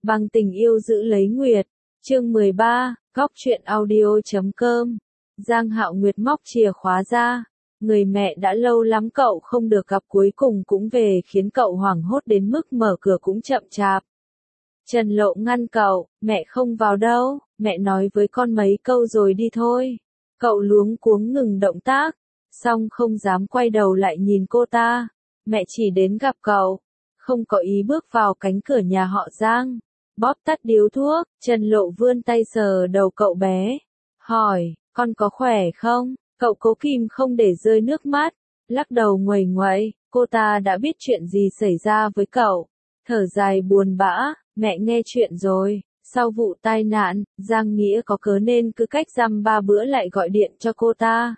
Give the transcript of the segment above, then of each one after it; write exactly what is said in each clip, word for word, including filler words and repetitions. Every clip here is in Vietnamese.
Bằng tình yêu giữ lấy Nguyệt. Chương mười ba, Góc truyện audio chấm com. Giang Hạo Nguyệt móc chìa khóa ra. Người mẹ đã lâu lắm cậu không được gặp cuối cùng cũng về khiến cậu hoảng hốt đến mức mở cửa cũng chậm chạp. Trần Lộ ngăn cậu, mẹ không vào đâu, mẹ nói với con mấy câu rồi đi thôi. Cậu luống cuống ngừng động tác, xong không dám quay đầu lại nhìn cô ta. Mẹ chỉ đến gặp cậu, không có ý bước vào cánh cửa nhà họ Giang. Bóp tắt điếu thuốc, Trần Lộ vươn tay sờ đầu cậu bé. Hỏi, con có khỏe không? Cậu cố kìm không để rơi nước mắt, lắc đầu nguầy nguậy, cô ta đã biết chuyện gì xảy ra với cậu. Thở dài buồn bã, mẹ nghe chuyện rồi, sau vụ tai nạn, Giang Nghĩa có cớ nên cứ cách dăm ba bữa lại gọi điện cho cô ta.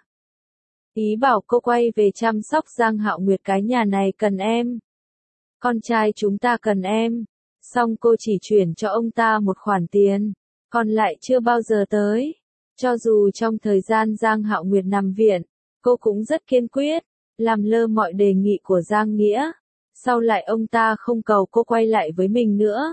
Ý bảo cô quay về chăm sóc Giang Hạo Nguyệt, cái nhà này cần em. Con trai chúng ta cần em. Xong cô chỉ chuyển cho ông ta một khoản tiền, còn lại chưa bao giờ tới. Cho dù trong thời gian Giang Hạo Nguyệt nằm viện, cô cũng rất kiên quyết, làm lơ mọi đề nghị của Giang Nghĩa. Sau lại ông ta không cầu cô quay lại với mình nữa.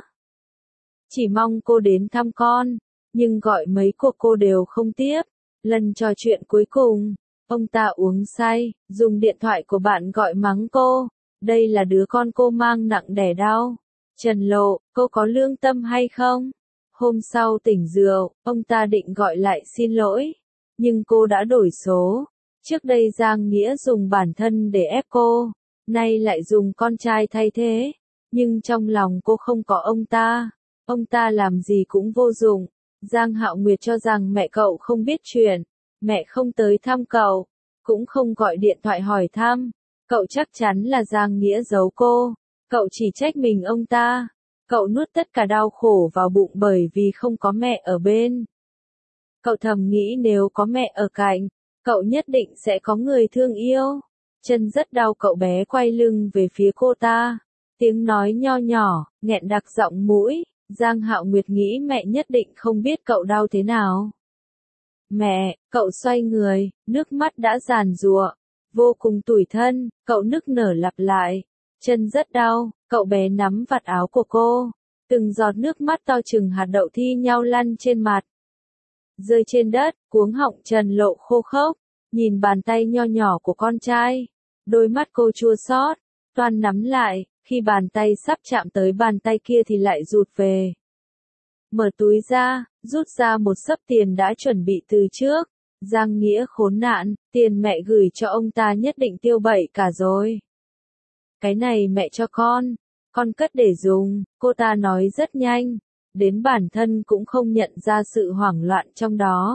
Chỉ mong cô đến thăm con, nhưng gọi mấy cuộc cô đều không tiếp. Lần trò chuyện cuối cùng, ông ta uống say, dùng điện thoại của bạn gọi mắng cô. Đây là đứa con cô mang nặng đẻ đau. Trần Lộ, cô có lương tâm hay không? Hôm sau tỉnh rượu, ông ta định gọi lại xin lỗi, nhưng cô đã đổi số. Trước đây Giang Nghĩa dùng bản thân để ép cô, nay lại dùng con trai thay thế. Nhưng trong lòng cô không có ông ta, ông ta làm gì cũng vô dụng. Giang Hạo Nguyệt cho rằng mẹ cậu không biết chuyện, mẹ không tới thăm cậu, cũng không gọi điện thoại hỏi thăm. Cậu chắc chắn là Giang Nghĩa giấu cô, cậu chỉ trách mình ông ta. Cậu nuốt tất cả đau khổ vào bụng bởi vì không có mẹ ở bên. Cậu thầm nghĩ nếu có mẹ ở cạnh, cậu nhất định sẽ có người thương yêu. Chân rất đau, cậu bé quay lưng về phía cô ta. Tiếng nói nho nhỏ, nghẹn đặc giọng mũi. Giang Hạo Nguyệt nghĩ mẹ nhất định không biết cậu đau thế nào. Mẹ, cậu xoay người, nước mắt đã giàn giụa, vô cùng tủi thân, cậu nức nở lặp lại. Chân rất đau, cậu bé nắm vạt áo của cô. Từng giọt nước mắt to chừng hạt đậu thi nhau lăn trên mặt. Rơi trên đất, cuống họng Trần Lộ khô khốc, nhìn bàn tay nho nhỏ của con trai. Đôi mắt cô chua xót, toan nắm lại, khi bàn tay sắp chạm tới bàn tay kia thì lại rụt về. Mở túi ra, rút ra một xấp tiền đã chuẩn bị từ trước. Giang Nghĩa khốn nạn, tiền mẹ gửi cho ông ta nhất định tiêu bậy cả rồi. Cái này mẹ cho con, con cất để dùng, cô ta nói rất nhanh, đến bản thân cũng không nhận ra sự hoảng loạn trong đó.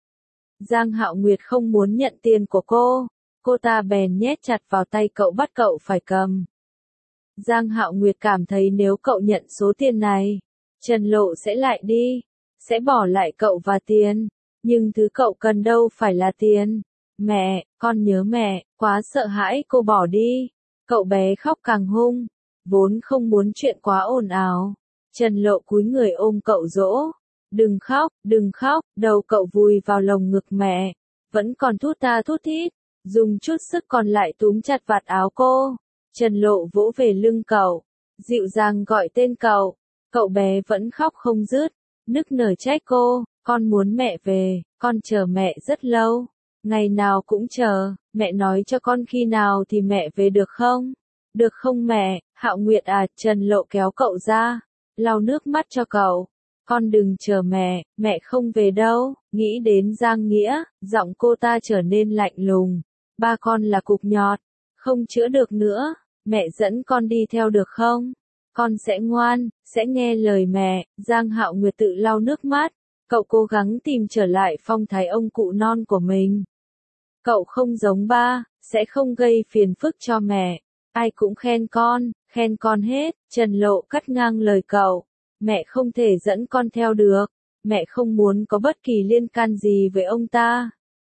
Giang Hạo Nguyệt không muốn nhận tiền của cô, cô ta bèn nhét chặt vào tay cậu, bắt cậu phải cầm. Giang Hạo Nguyệt cảm thấy nếu cậu nhận số tiền này, Trần Lộ sẽ lại đi, sẽ bỏ lại cậu và tiền, nhưng thứ cậu cần đâu phải là tiền. Mẹ, con nhớ mẹ, quá sợ hãi cô bỏ đi. Cậu bé khóc càng hung, vốn không muốn chuyện quá ồn ào. Trần Lộ cúi người ôm cậu dỗ. Đừng khóc, đừng khóc, đầu cậu vùi vào lồng ngực mẹ, vẫn còn thút tha thút thít, dùng chút sức còn lại túm chặt vạt áo cô. Trần Lộ vỗ về lưng cậu, dịu dàng gọi tên cậu. Cậu bé vẫn khóc không dứt, nức nở trách cô, con muốn mẹ về, con chờ mẹ rất lâu. Ngày nào cũng chờ, mẹ nói cho con khi nào thì mẹ về được không? Được không mẹ? Hạo Nguyệt à, Trần Lộ kéo cậu ra, lau nước mắt cho cậu. Con đừng chờ mẹ, mẹ không về đâu. Nghĩ đến Giang Nghĩa, giọng cô ta trở nên lạnh lùng. Ba con là cục nhọt, không chữa được nữa, mẹ dẫn con đi theo được không? Con sẽ ngoan, sẽ nghe lời mẹ. Giang Hạo Nguyệt tự lau nước mắt, cậu cố gắng tìm trở lại phong thái ông cụ non của mình. Cậu không giống ba, sẽ không gây phiền phức cho mẹ. Ai cũng khen con, khen con hết. Trần Lộ cắt ngang lời cậu. Mẹ không thể dẫn con theo được. Mẹ không muốn có bất kỳ liên can gì với ông ta.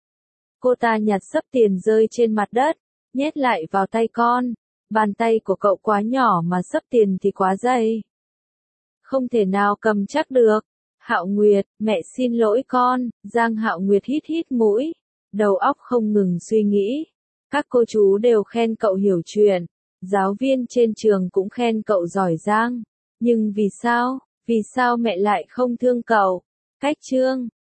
Cô ta nhặt xấp tiền rơi trên mặt đất, nhét lại vào tay con. Bàn tay của cậu quá nhỏ mà xấp tiền thì quá dày. Không thể nào cầm chắc được. Hạo Nguyệt, mẹ xin lỗi con. Giang Hạo Nguyệt hít hít mũi, đầu óc không ngừng suy nghĩ. Các cô chú đều khen cậu hiểu chuyện, giáo viên trên trường cũng khen cậu giỏi giang. Nhưng vì sao, Vì sao mẹ lại không thương cậu? Cách chương